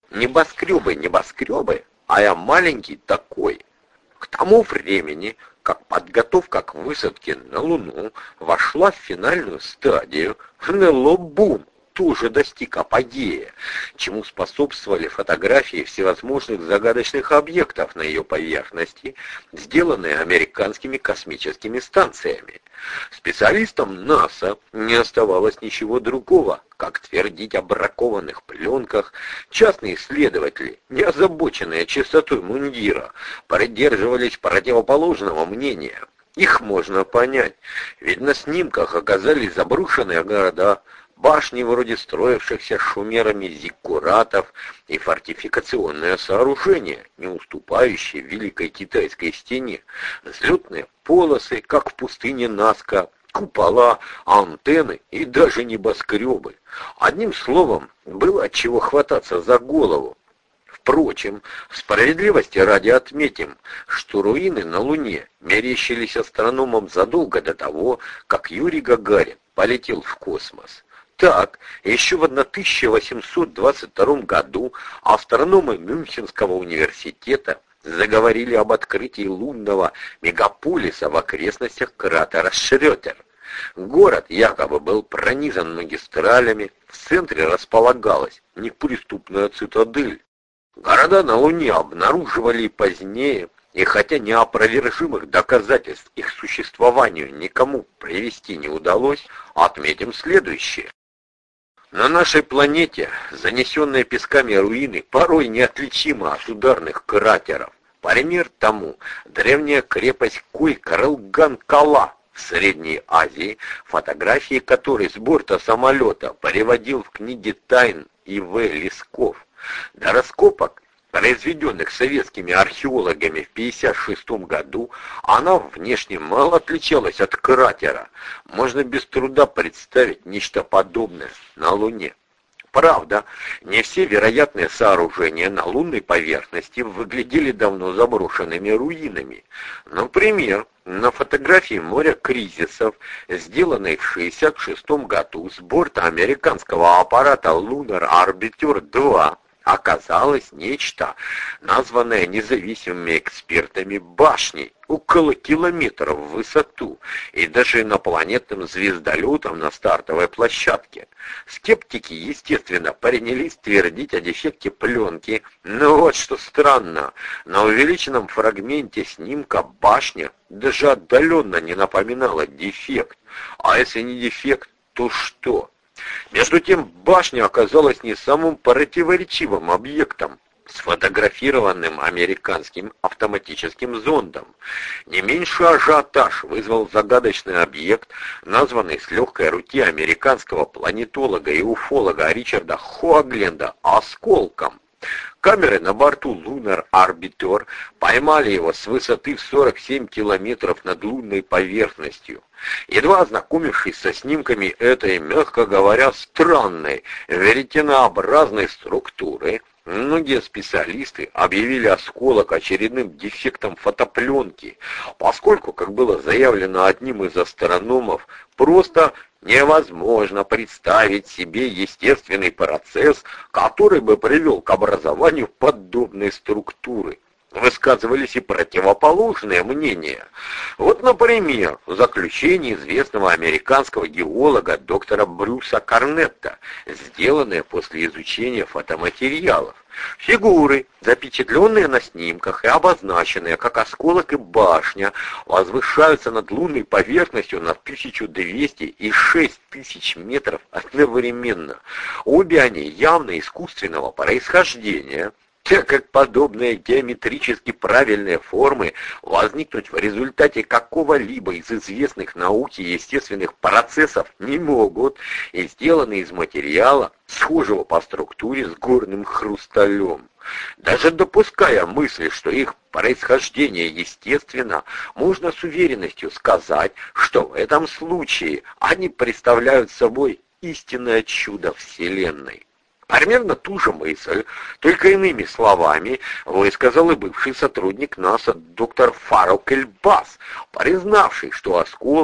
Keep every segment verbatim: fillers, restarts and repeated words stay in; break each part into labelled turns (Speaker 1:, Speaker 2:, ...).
Speaker 1: Небоскребы, небоскребы, а я маленький такой. К тому времени, как подготовка к высадке на Луну вошла в финальную стадию, эн эл о-бум тоже достиг апогея, чему способствовали фотографии всевозможных загадочных объектов на ее поверхности, сделанные американскими космическими станциями. Специалистам НАСА не оставалось ничего другого, как твердить о бракованных пленках. Частные исследователи, не озабоченные чистотой мундира, придерживались противоположного мнения. Их можно понять, ведь на снимках оказались заброшенные города, башни вроде строившихся шумерами зиккуратов и фортификационное сооружение, не уступающее Великой Китайской стене, взлетные полосы, как в пустыне Назка, купола, антенны и даже небоскребы. Одним словом, было от чего хвататься за голову. Впрочем, справедливости ради отметим, что руины на Луне мерещились астрономам задолго до того, как Юрий Гагарин полетел в космос. Так, еще в тысяча восемьсот двадцать втором году астрономы Мюнхенского университета заговорили об открытии лунного мегаполиса в окрестностях кратера Шрёдер. Город якобы был пронизан магистралями, в центре располагалась неприступная цитадель. Города на Луне обнаруживали и позднее, и хотя неопровержимых доказательств их существованию никому привести не удалось, отметим следующее. На нашей планете занесенные песками руины порой неотличимы от ударных кратеров. Пример тому древняя крепость Куй-Карелган-Кала в Средней Азии, фотографии которой с борта самолета переводил в книге тайн И В Лесков. До раскопок, произведенных советскими археологами в пятьдесят шестом году, она внешне мало отличалась от кратера. Можно без труда представить нечто подобное на Луне. Правда, не все вероятные сооружения на лунной поверхности выглядели давно заброшенными руинами. Например, на фотографии моря кризисов, сделанной в шестьдесят шестом году с борта американского аппарата Lunar Orbiter два, оказалось нечто, названное независимыми экспертами башней, около километра в высоту, и даже инопланетным звездолетом на стартовой площадке. Скептики, естественно, принялись твердить о дефекте пленки, но вот что странно, на увеличенном фрагменте снимка башня даже отдаленно не напоминала дефект. А если не дефект, то что? Между тем, башня оказалась не самым противоречивым объектом, сфотографированным американским автоматическим зондом. Не меньший ажиотаж вызвал загадочный объект, названный с легкой руки американского планетолога и уфолога Ричарда Хоагленда «осколком». Камеры на борту Lunar Orbiter поймали его с высоты в сорок семь километров над лунной поверхностью. Едва ознакомившись со снимками этой, мягко говоря, странной, веретенообразной структуры, многие специалисты объявили осколок очередным дефектом фотопленки, поскольку, как было заявлено одним из астрономов, просто невозможно представить себе естественный процесс, который бы привел к образованию подобной структуры. Высказывались и противоположные мнения. Вот, например, заключение известного американского геолога доктора Брюса Корнетта, сделанное после изучения фотоматериалов. Фигуры, запечатленные на снимках и обозначенные как осколок и башня, возвышаются над лунной поверхностью на тысячу двести и шесть тысяч метров одновременно. Обе они явно искусственного происхождения, так как подобные геометрически правильные формы возникнуть в результате какого-либо из известных науке и естественных процессов не могут и сделаны из материала, схожего по структуре с горным хрусталем. Даже допуская мысль, что их происхождение естественно, можно с уверенностью сказать, что в этом случае они представляют собой истинное чудо Вселенной. Примерно ту же мысль, только иными словами, высказал и бывший сотрудник НАСА доктор Фарук Эльбас, признавший, что осколок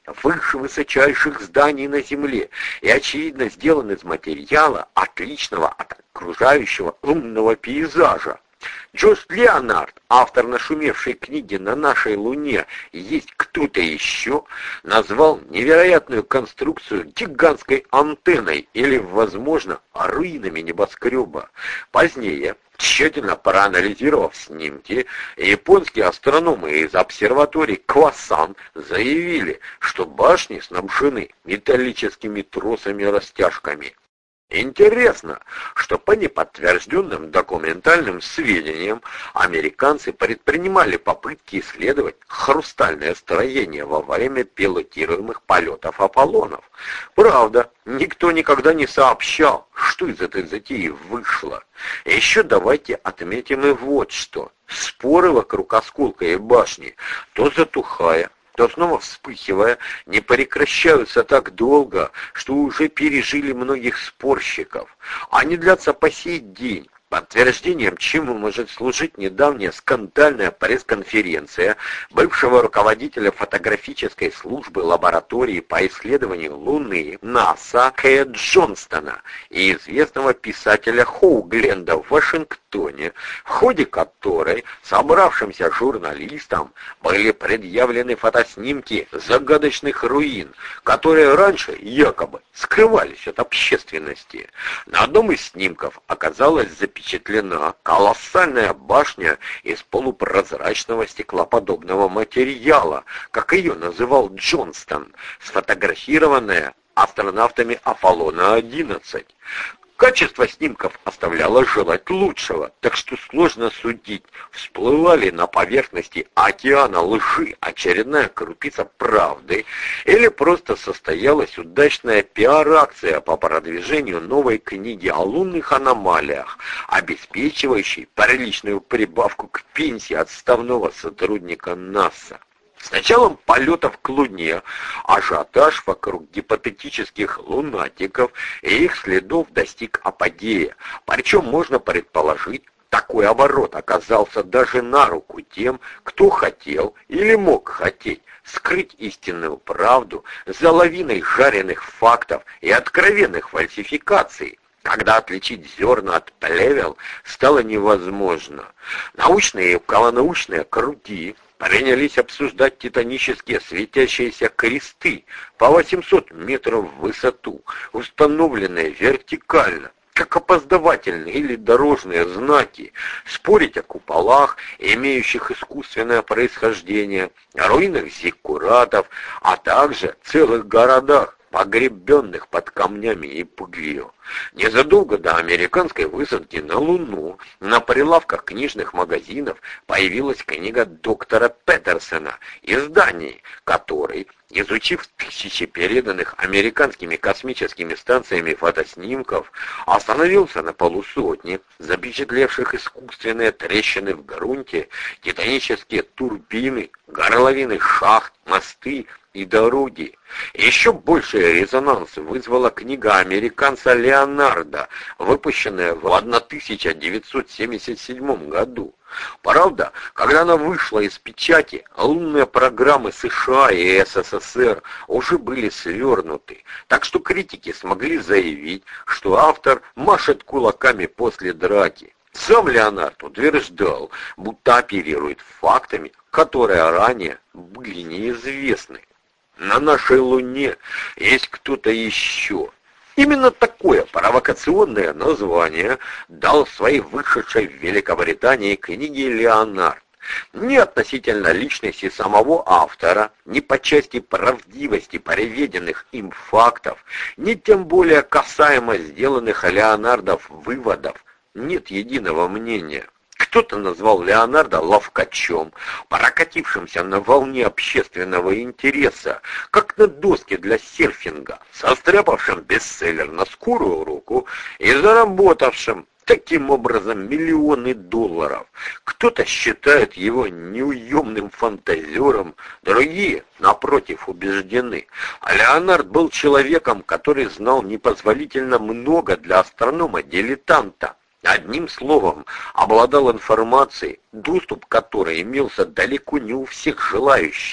Speaker 1: выше высочайших зданий на Земле и, очевидно, сделан из материала, отличного от окружающего лунного пейзажа. Джош Леонард, автор нашумевшей книги «На нашей Луне есть кто-то еще», назвал невероятную конструкцию гигантской антенной или, возможно, руинами небоскреба. Позднее, тщательно проанализировав снимки, японские астрономы из обсерватории Квасан заявили, что башни снабжены металлическими тросами-растяжками. Интересно, что по неподтвержденным документальным сведениям американцы предпринимали попытки исследовать хрустальное строение во время пилотируемых полетов Аполлонов. Правда, никто никогда не сообщал, что из этой затеи вышло. Еще давайте отметим и вот что. Споры вокруг осколка и башни, то затухая, то снова вспыхивая, не прекращаются так долго, что уже пережили многих спорщиков. Они длятся по сей день. Подтверждением чему может служить недавняя скандальная пресс-конференция бывшего руководителя фотографической службы лаборатории по исследованию Луны НАСА Кэя Джонстона и известного писателя Хоугленда в Вашингтоне, в ходе которой собравшимся журналистам были предъявлены фотоснимки загадочных руин, которые раньше якобы скрывались от общественности. На одном из снимков оказалось запечатлено Впечатлена колоссальная башня из полупрозрачного стеклоподобного материала, как ее называл Джонстон, сфотографированная астронавтами Аполлона одиннадцать. Качество снимков оставляло желать лучшего, так что сложно судить, всплыла ли на поверхности океана лжи очередная крупица правды, или просто состоялась удачная пиар-акция по продвижению новой книги о лунных аномалиях, обеспечивающей приличную прибавку к пенсии отставного сотрудника НАСА. С началом полетов к Луне ажиотаж вокруг гипотетических лунатиков и их следов достиг апогея. Причем можно предположить, такой оборот оказался даже на руку тем, кто хотел или мог хотеть скрыть истинную правду за лавиной жареных фактов и откровенных фальсификаций, когда отличить зерна от плевел стало невозможно. Научные и околонаучные круги принялись обсуждать титанические светящиеся кресты по восемьсот метров в высоту, установленные вертикально, как опоздавательные или дорожные знаки, спорить о куполах, имеющих искусственное происхождение, о руинах зиккуратов, а также целых городах, погребенных под камнями и пылью. Незадолго до американской высадки на Луну на прилавках книжных магазинов появилась книга доктора Петерсона, издание которой, изучив тысячи переданных американскими космическими станциями фотоснимков, остановился на полусотне, запечатлевших искусственные трещины в грунте, титанические турбины, горловины шахт, мосты и дороги. Еще больший резонанс вызвала книга американца Леонардо, выпущенная в тысяча девятьсот семьдесят седьмом году. Правда, когда она вышла из печати, лунные программы США и СССР уже были свернуты, так что критики смогли заявить, что автор машет кулаками после драки. Сам Леонард утверждал, будто оперирует фактами, которые ранее были неизвестны. На нашей Луне есть кто-то еще. Именно такое провокационное название дал своей вышедшей в Великобритании книге Леонард. Ни относительно личности самого автора, ни по части правдивости приведенных им фактов, ни тем более касаемо сделанных Леонардов выводов нет единого мнения. Кто-то назвал Леонардо ловкачом, прокатившимся на волне общественного интереса, как на доске для серфинга, состряпавшим бестселлер на скорую руку и заработавшим таким образом миллионы долларов. Кто-то считает его неуемным фантазером, другие, напротив, убеждены. А Леонард был человеком, который знал непозволительно много для астронома-дилетанта. Одним словом, обладал информацией, доступ к которой имелся далеко не у всех желающих.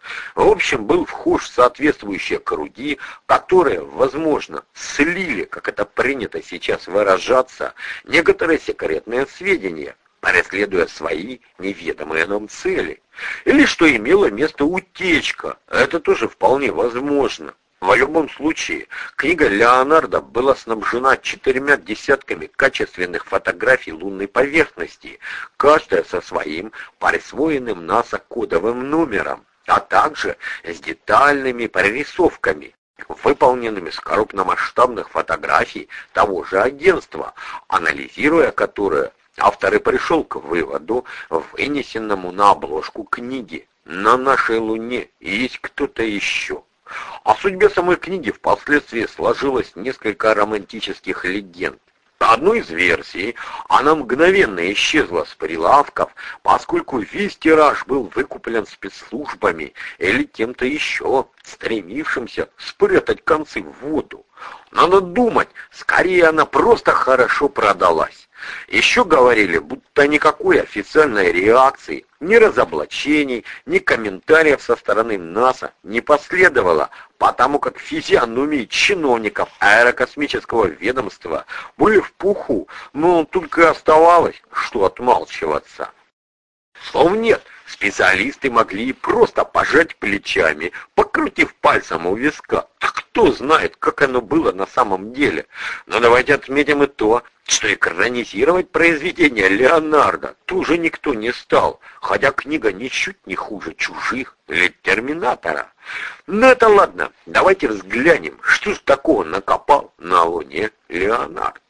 Speaker 1: В общем, был вхож в соответствующие круги, которые, возможно, слили, как это принято сейчас выражаться, некоторые секретные сведения, преследуя свои неведомые нам цели. Или что имела место утечка, это тоже вполне возможно. В любом случае, книга Леонардо была снабжена четырьмя десятками качественных фотографий лунной поверхности, каждая со своим присвоенным НАСА кодовым номером, а также с детальными прорисовками, выполненными с крупномасштабных фотографий того же агентства, анализируя которые, автор и пришел к выводу, вынесенному на обложку книги: на нашей Луне есть кто-то еще. О судьбе самой книги впоследствии сложилось несколько романтических легенд. По одной из версий, она мгновенно исчезла с прилавков, поскольку весь тираж был выкуплен спецслужбами или кем-то еще, стремившимся спрятать концы в воду. Надо думать, скорее она просто хорошо продалась. Еще говорили, будто никакой официальной реакции, ни разоблачений, ни комментариев со стороны НАСА не последовало, потому как физиономии чиновников аэрокосмического ведомства были в пуху, но только оставалось, что отмалчиваться. Слов нет, специалисты могли просто пожать плечами, покрутив пальцем у виска. Кто знает, как оно было на самом деле. Но давайте отметим и то, что экранизировать произведение Леонардо тоже никто не стал, хотя книга ничуть не хуже «Чужих» или «Терминатора». Ну это ладно, давайте взглянем, что ж такого накопал на Луне Леонардо.